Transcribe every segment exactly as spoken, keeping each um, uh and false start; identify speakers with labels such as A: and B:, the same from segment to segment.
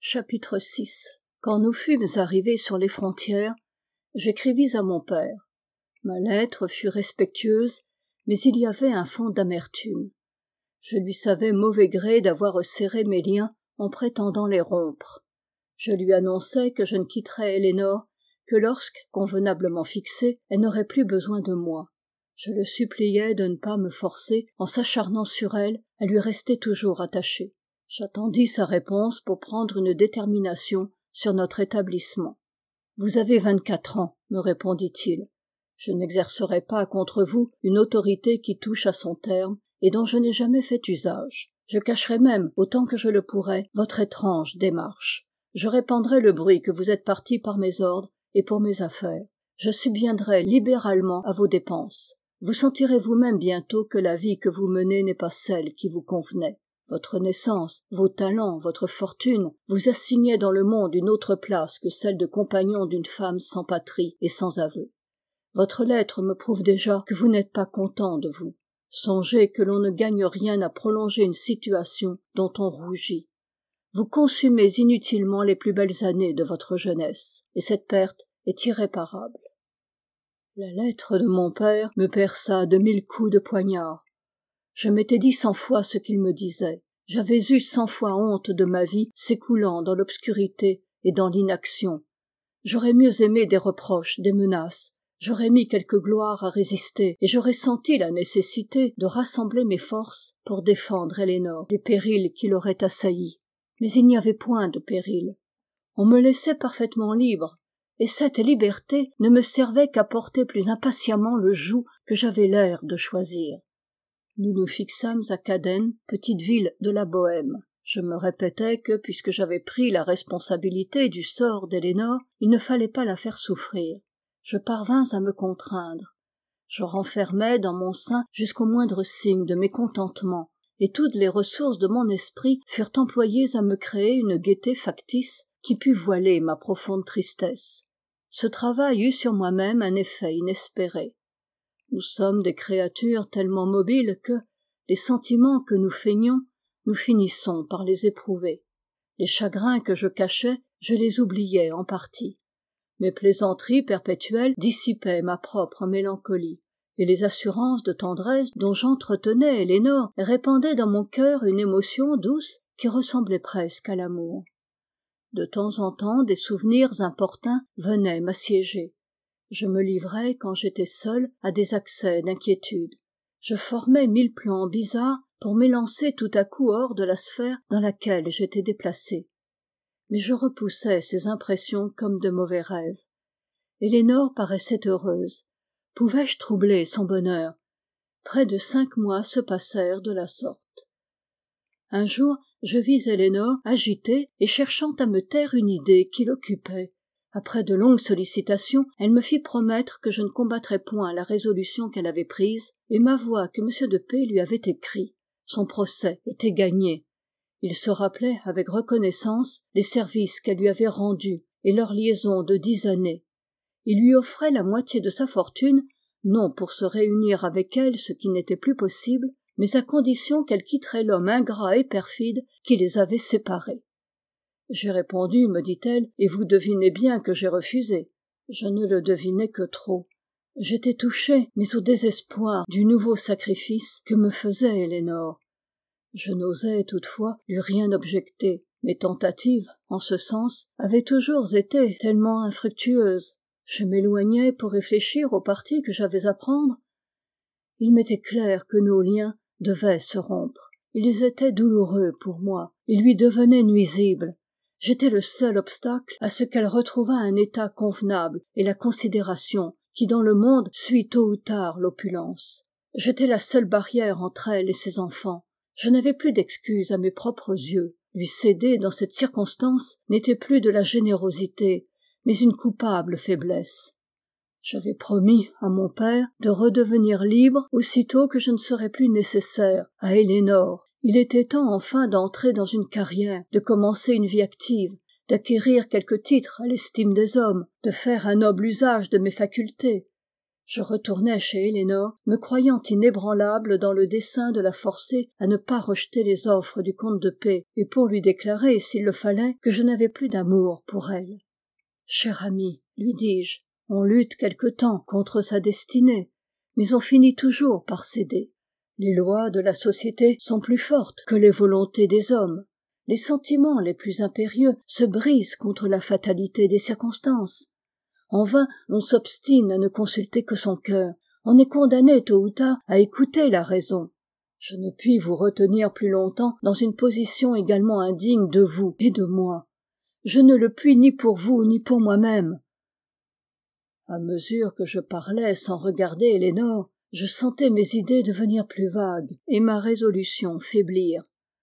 A: Chapitre six. Quand nous fûmes arrivés sur les frontières, j'écrivis à mon père. Ma lettre fut respectueuse, mais il y avait un fond d'amertume. Je lui savais mauvais gré d'avoir resserré mes liens en prétendant les rompre. Je lui annonçai que je ne quitterais Elénore que lorsque, convenablement fixée, elle n'aurait plus besoin de moi. Je le suppliai de ne pas me forcer, en s'acharnant sur elle, à lui rester toujours attaché. J'attendis sa réponse pour prendre une détermination sur notre établissement. « Vous avez vingt-quatre ans, me répondit-il. Je n'exercerai pas contre vous une autorité qui touche à son terme et dont je n'ai jamais fait usage. Je cacherai même, autant que je le pourrai, votre étrange démarche. Je répandrai le bruit que vous êtes parti par mes ordres et pour mes affaires. Je subviendrai libéralement à vos dépenses. Vous sentirez vous-même bientôt que la vie que vous menez n'est pas celle qui vous convenait. Votre naissance, vos talents, votre fortune vous assignaient dans le monde une autre place que celle de compagnon d'une femme sans patrie et sans aveu. Votre lettre me prouve déjà que vous n'êtes pas content de vous. Songez que l'on ne gagne rien à prolonger une situation dont on rougit. Vous consumez inutilement les plus belles années de votre jeunesse, et cette perte est irréparable. La lettre de mon père me perça de mille coups de poignard. Je m'étais dit cent fois ce qu'il me disait. J'avais eu cent fois honte de ma vie s'écoulant dans l'obscurité et dans l'inaction. J'aurais mieux aimé des reproches, des menaces. J'aurais mis quelque gloire à résister et j'aurais senti la nécessité de rassembler mes forces pour défendre Elénore des périls qui l'auraient assaillie. Mais il n'y avait point de péril. On me laissait parfaitement libre, et cette liberté ne me servait qu'à porter plus impatiemment le joug que j'avais l'air de choisir. Nous nous fixâmes à Cadène, petite ville de la Bohême. Je me répétais que, puisque j'avais pris la responsabilité du sort d'Elénore, il ne fallait pas la faire souffrir. Je parvins à me contraindre. Je renfermai dans mon sein jusqu'au moindre signe de mécontentement, et toutes les ressources de mon esprit furent employées à me créer une gaieté factice qui put voiler ma profonde tristesse. Ce travail eut sur moi-même un effet inespéré. Nous sommes des créatures tellement mobiles que, les sentiments que nous feignons, nous finissons par les éprouver. Les chagrins que je cachais, je les oubliais en partie. Mes plaisanteries perpétuelles dissipaient ma propre mélancolie, et les assurances de tendresse dont j'entretenais Elénore répandaient dans mon cœur une émotion douce qui ressemblait presque à l'amour. De temps en temps, des souvenirs importuns venaient m'assiéger. Je me livrais, quand j'étais seule, à des accès d'inquiétude. Je formais mille plans bizarres pour m'élancer tout à coup hors de la sphère dans laquelle j'étais déplacée. Mais je repoussais ces impressions comme de mauvais rêves. Elénore paraissait heureuse. Pouvais-je troubler son bonheur? Près de cinq mois se passèrent de la sorte. Un jour, je vis Elénore agitée et cherchant à me taire une idée qui l'occupait. Après de longues sollicitations, elle me fit promettre que je ne combattrais point la résolution qu'elle avait prise et m'avoua que M. de P lui avait écrit. Son procès était gagné. Il se rappelait avec reconnaissance les services qu'elle lui avait rendus et leur liaison de dix années. Il lui offrait la moitié de sa fortune, non pour se réunir avec elle, ce qui n'était plus possible, mais à condition qu'elle quitterait l'homme ingrat et perfide qui les avait séparés. J'ai répondu, me dit-elle, et vous devinez bien que j'ai refusé. Je ne le devinais que trop. J'étais touchée, mais au désespoir du nouveau sacrifice que me faisait Elénore. Je n'osais toutefois lui rien objecter. Mes tentatives, en ce sens, avaient toujours été tellement infructueuses. Je m'éloignais pour réfléchir au parti que j'avais à prendre. Il m'était clair que nos liens devaient se rompre. Ils étaient douloureux pour moi. Ils lui devenaient nuisibles. J'étais le seul obstacle à ce qu'elle retrouvât un état convenable et la considération qui dans le monde suit tôt ou tard l'opulence. J'étais la seule barrière entre elle et ses enfants. Je n'avais plus d'excuse à mes propres yeux. Lui céder dans cette circonstance n'était plus de la générosité, mais une coupable faiblesse. J'avais promis à mon père de redevenir libre aussitôt que je ne serais plus nécessaire à Elénore. Il était temps enfin d'entrer dans une carrière, de commencer une vie active, d'acquérir quelques titres à l'estime des hommes, de faire un noble usage de mes facultés. Je retournai chez Elénore, me croyant inébranlable dans le dessein de la forcer à ne pas rejeter les offres du comte de P, et pour lui déclarer, s'il le fallait, que je n'avais plus d'amour pour elle. « Cher ami, lui dis-je, on lutte quelque temps contre sa destinée, mais on finit toujours par céder. Les lois de la société sont plus fortes que les volontés des hommes. Les sentiments les plus impérieux se brisent contre la fatalité des circonstances. En vain, l'on s'obstine à ne consulter que son cœur. On est condamné tôt ou tard à écouter la raison. Je ne puis vous retenir plus longtemps dans une position également indigne de vous et de moi. Je ne le puis ni pour vous ni pour moi-même. » À mesure que je parlais sans regarder Elénore, je sentais mes idées devenir plus vagues et ma résolution faiblir.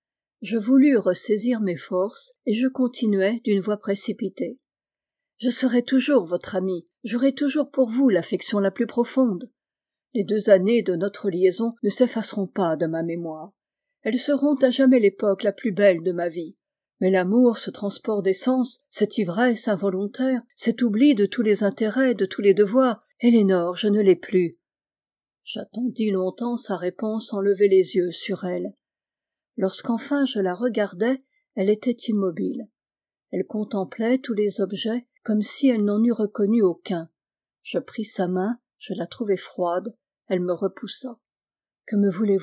A: Je voulus ressaisir mes forces et je continuai d'une voix précipitée. Je serai toujours votre ami, j'aurai toujours pour vous l'affection la plus profonde. Les deux années de notre liaison ne s'effaceront pas de ma mémoire. Elles seront à jamais l'époque la plus belle de ma vie. Mais l'amour, ce transport des sens, cette ivresse involontaire, cet oubli de tous les intérêts, de tous les devoirs, Elénore, je ne l'ai plus. J'attendis longtemps sa réponse sans lever les yeux sur elle. Lorsqu'enfin je la regardai, elle était immobile. Elle contemplait tous les objets comme si elle n'en eût reconnu aucun. Je pris sa main, je la trouvai froide, elle me repoussa. « Que me voulez-vous »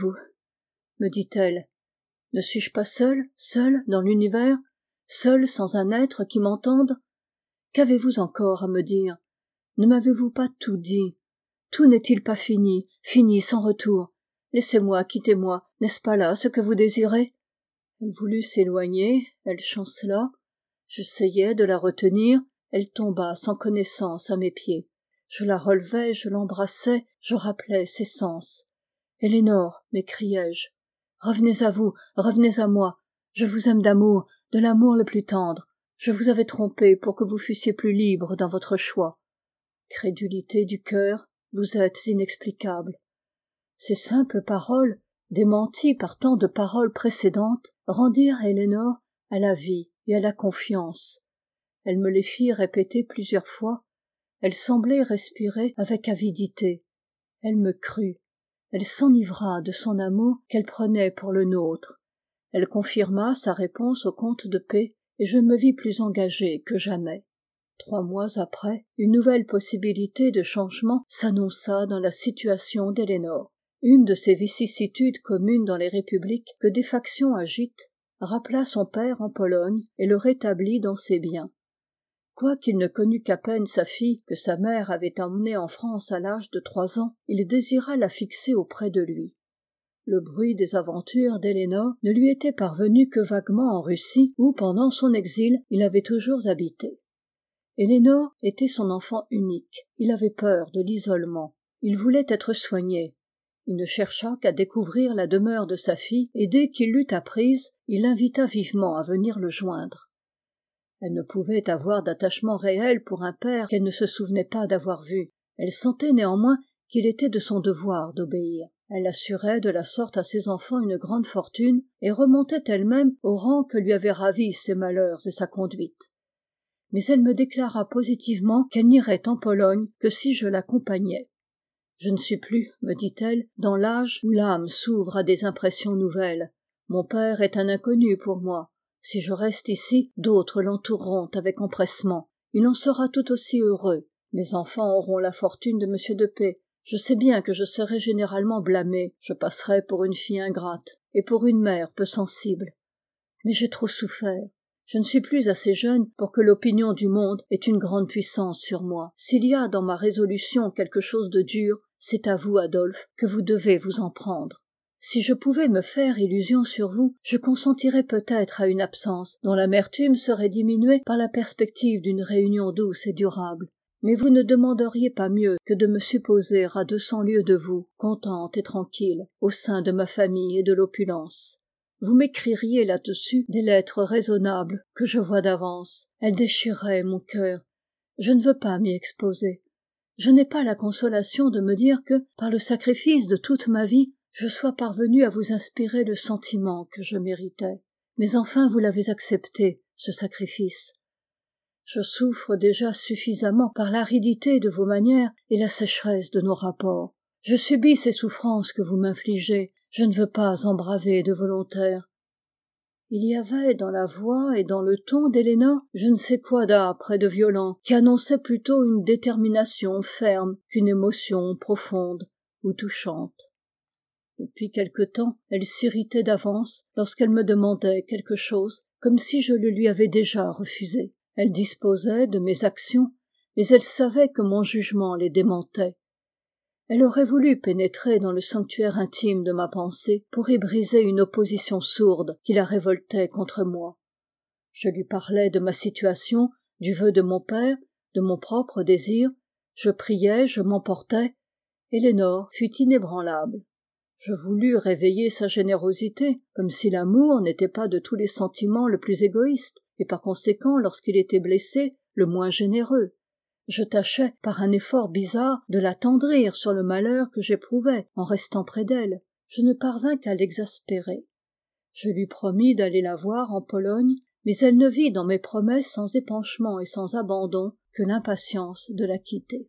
A: me dit-elle. « Ne suis-je pas seule, seule dans l'univers, seule sans un être qui m'entende ? Qu'avez-vous encore à me dire ? Ne m'avez-vous pas tout dit ? Tout n'est-il pas fini, fini sans retour ? Laissez-moi, quittez-moi, n'est-ce pas là ce que vous désirez ?» Elle voulut s'éloigner, elle chancela. J'essayai de la retenir, elle tomba sans connaissance à mes pieds. Je la relevai, je l'embrassai, je rappelai ses sens. « Elénore, m'écriai-je, revenez à vous, revenez à moi. Je vous aime d'amour, de l'amour le plus tendre. Je vous avais trompé pour que vous fussiez plus libre dans votre choix. Crédulité du cœur, vous êtes inexplicable. » Ces simples paroles, démenties par tant de paroles précédentes, rendirent Elénore à la vie et à la confiance. Elle me les fit répéter plusieurs fois. Elle semblait respirer avec avidité. Elle me crut. Elle s'enivra de son amour qu'elle prenait pour le nôtre. Elle confirma sa réponse au comte de P, et je me vis plus engagé que jamais. Trois mois après, une nouvelle possibilité de changement s'annonça dans la situation d'Elénore. Une de ces vicissitudes communes dans les républiques que des factions agitent rappela son père en Pologne et le rétablit dans ses biens. Quoiqu'il ne connût qu'à peine sa fille que sa mère avait emmenée en France à l'âge de trois ans, il désira la fixer auprès de lui. Le bruit des aventures d'Elénore ne lui était parvenu que vaguement en Russie, où, pendant son exil, il avait toujours habité. Elénore était son enfant unique. Il avait peur de l'isolement. Il voulait être soigné. Il ne chercha qu'à découvrir la demeure de sa fille, et dès qu'il l'eut apprise, il l'invita vivement à venir le joindre. Elle ne pouvait avoir d'attachement réel pour un père qu'elle ne se souvenait pas d'avoir vu. Elle sentait néanmoins qu'il était de son devoir d'obéir. Elle assurait de la sorte à ses enfants une grande fortune, et remontait elle-même au rang que lui avaient ravi ses malheurs et sa conduite. Mais elle me déclara positivement qu'elle n'irait en Pologne que si je l'accompagnais. « Je ne suis plus, me dit-elle, dans l'âge où l'âme s'ouvre à des impressions nouvelles. Mon père est un inconnu pour moi. Si je reste ici, d'autres l'entoureront avec empressement. Il en sera tout aussi heureux. Mes enfants auront la fortune de Monsieur de P. Je sais bien que je serai généralement blâmée. Je passerai pour une fille ingrate et pour une mère peu sensible. Mais j'ai trop souffert. Je ne suis plus assez jeune pour que l'opinion du monde ait une grande puissance sur moi. S'il y a dans ma résolution quelque chose de dur, c'est à vous, Adolphe, que vous devez vous en prendre. Si je pouvais me faire illusion sur vous, je consentirais peut-être à une absence dont l'amertume serait diminuée par la perspective d'une réunion douce et durable. Mais vous ne demanderiez pas mieux que de me supposer à deux cents lieues de vous, contente et tranquille, au sein de ma famille et de l'opulence. Vous m'écririez là-dessus des lettres raisonnables que je vois d'avance. Elles déchireraient mon cœur. Je ne veux pas m'y exposer. Je n'ai pas la consolation de me dire que, par le sacrifice de toute ma vie, je sois parvenu à vous inspirer le sentiment que je méritais. Mais enfin vous l'avez accepté, ce sacrifice. Je souffre déjà suffisamment par l'aridité de vos manières et la sécheresse de nos rapports. Je subis ces souffrances que vous m'infligez, je ne veux pas en braver de volontaire. » Il y avait dans la voix et dans le ton d'Elénore je ne sais quoi d'âpre et de violent, qui annonçait plutôt une détermination ferme qu'une émotion profonde ou touchante. Depuis quelque temps, elle s'irritait d'avance lorsqu'elle me demandait quelque chose, comme si je le lui avais déjà refusé. Elle disposait de mes actions, mais elle savait que mon jugement les démentait. Elle aurait voulu pénétrer dans le sanctuaire intime de ma pensée pour y briser une opposition sourde qui la révoltait contre moi. Je lui parlais de ma situation, du vœu de mon père, de mon propre désir. Je priais, je m'emportais. Elénore fut inébranlable. Je voulus réveiller sa générosité, comme si l'amour n'était pas de tous les sentiments le plus égoïste, et par conséquent, lorsqu'il était blessé, le moins généreux. Je tâchais, par un effort bizarre, de l'attendrir sur le malheur que j'éprouvais en restant près d'elle. Je ne parvins qu'à l'exaspérer. Je lui promis d'aller la voir en Pologne, mais elle ne vit dans mes promesses sans épanchement et sans abandon que l'impatience de la quitter.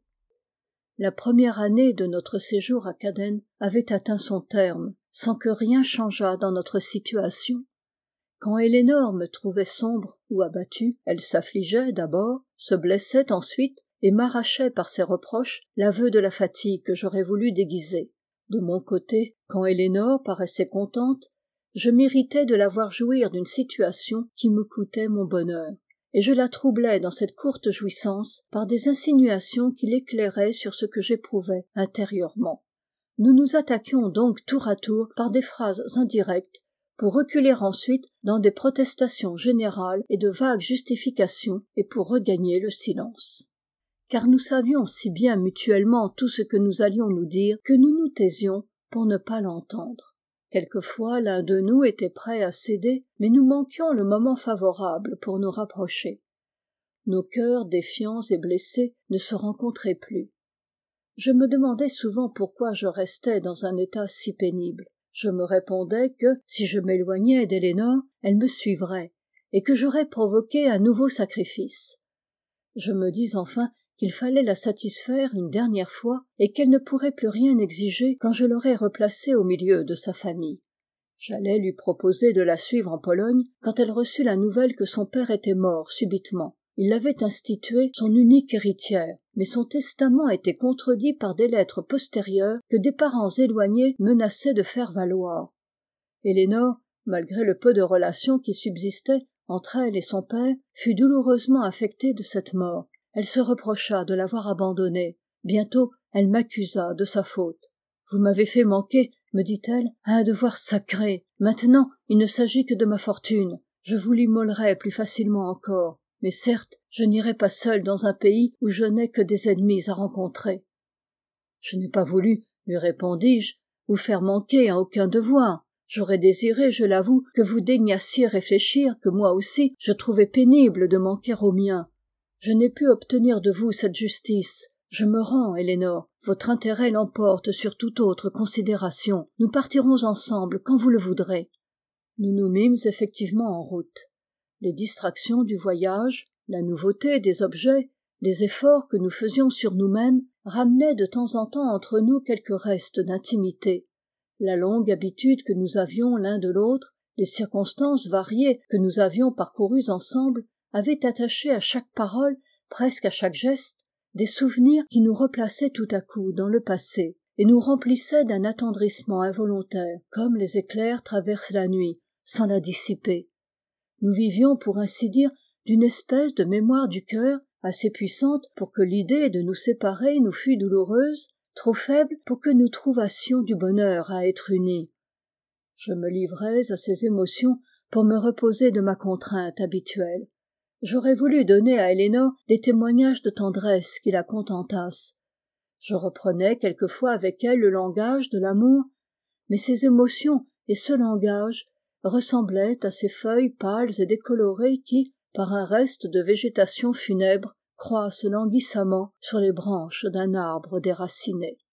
A: La première année de notre séjour à Cadène avait atteint son terme, sans que rien changeât dans notre situation. Quand Elénore me trouvait sombre ou abattue, elle s'affligeait d'abord, se blessait ensuite, et m'arrachait par ses reproches l'aveu de la fatigue que j'aurais voulu déguiser. De mon côté, quand Elénore paraissait contente, je m'irritais de la voir jouir d'une situation qui me coûtait mon bonheur, et je la troublais dans cette courte jouissance par des insinuations qui l'éclairaient sur ce que j'éprouvais intérieurement. Nous nous attaquions donc tour à tour par des phrases indirectes, pour reculer ensuite dans des protestations générales et de vagues justifications, et pour regagner le silence. Car nous savions si bien mutuellement tout ce que nous allions nous dire que nous nous taisions pour ne pas l'entendre. Quelquefois l'un de nous était prêt à céder, mais nous manquions le moment favorable pour nous rapprocher. Nos cœurs défiants et blessés ne se rencontraient plus. Je me demandais souvent pourquoi je restais dans un état si pénible. Je me répondais que, si je m'éloignais d'Elénore, elle me suivrait, et que j'aurais provoqué un nouveau sacrifice. Je me dis enfin qu'il fallait la satisfaire une dernière fois et qu'elle ne pourrait plus rien exiger quand je l'aurais replacée au milieu de sa famille. J'allais lui proposer de la suivre en Pologne quand elle reçut la nouvelle que son père était mort subitement. Il l'avait instituée son unique héritière, mais son testament était contredit par des lettres postérieures que des parents éloignés menaçaient de faire valoir. Elénore, malgré le peu de relations qui subsistaient entre elle et son père, fut douloureusement affectée de cette mort. Elle se reprocha de l'avoir abandonnée. Bientôt, elle m'accusa de sa faute. « Vous m'avez fait manquer, me dit-elle, à un devoir sacré. Maintenant, il ne s'agit que de ma fortune. Je vous l'immolerai plus facilement encore. Mais certes, je n'irai pas seule dans un pays où je n'ai que des ennemis à rencontrer. » Je n'ai pas voulu, lui répondis-je, vous faire manquer à aucun devoir. J'aurais désiré, je l'avoue, que vous daignassiez réfléchir que moi aussi, je trouvais pénible de manquer au mien. Je n'ai pu obtenir de vous cette justice. Je me rends, Elénore. Votre intérêt l'emporte sur toute autre considération. Nous partirons ensemble quand vous le voudrez. Nous nous mîmes effectivement en route. Les distractions du voyage, la nouveauté des objets, les efforts que nous faisions sur nous-mêmes ramenaient de temps en temps entre nous quelques restes d'intimité. La longue habitude que nous avions l'un de l'autre, les circonstances variées que nous avions parcourues ensemble, avaient attaché à chaque parole, presque à chaque geste, des souvenirs qui nous replaçaient tout à coup dans le passé et nous remplissaient d'un attendrissement involontaire, comme les éclairs traversent la nuit, sans la dissiper. Nous vivions, pour ainsi dire, d'une espèce de mémoire du cœur, assez puissante pour que l'idée de nous séparer nous fût douloureuse, trop faible pour que nous trouvassions du bonheur à être unis. Je me livrais à ces émotions pour me reposer de ma contrainte habituelle. J'aurais voulu donner à Elénore des témoignages de tendresse qui la contentassent. Je reprenais quelquefois avec elle le langage de l'amour, mais ces émotions et ce langage ressemblaient à ces feuilles pâles et décolorées qui, par un reste de végétation funèbre, croissent languissamment sur les branches d'un arbre déraciné.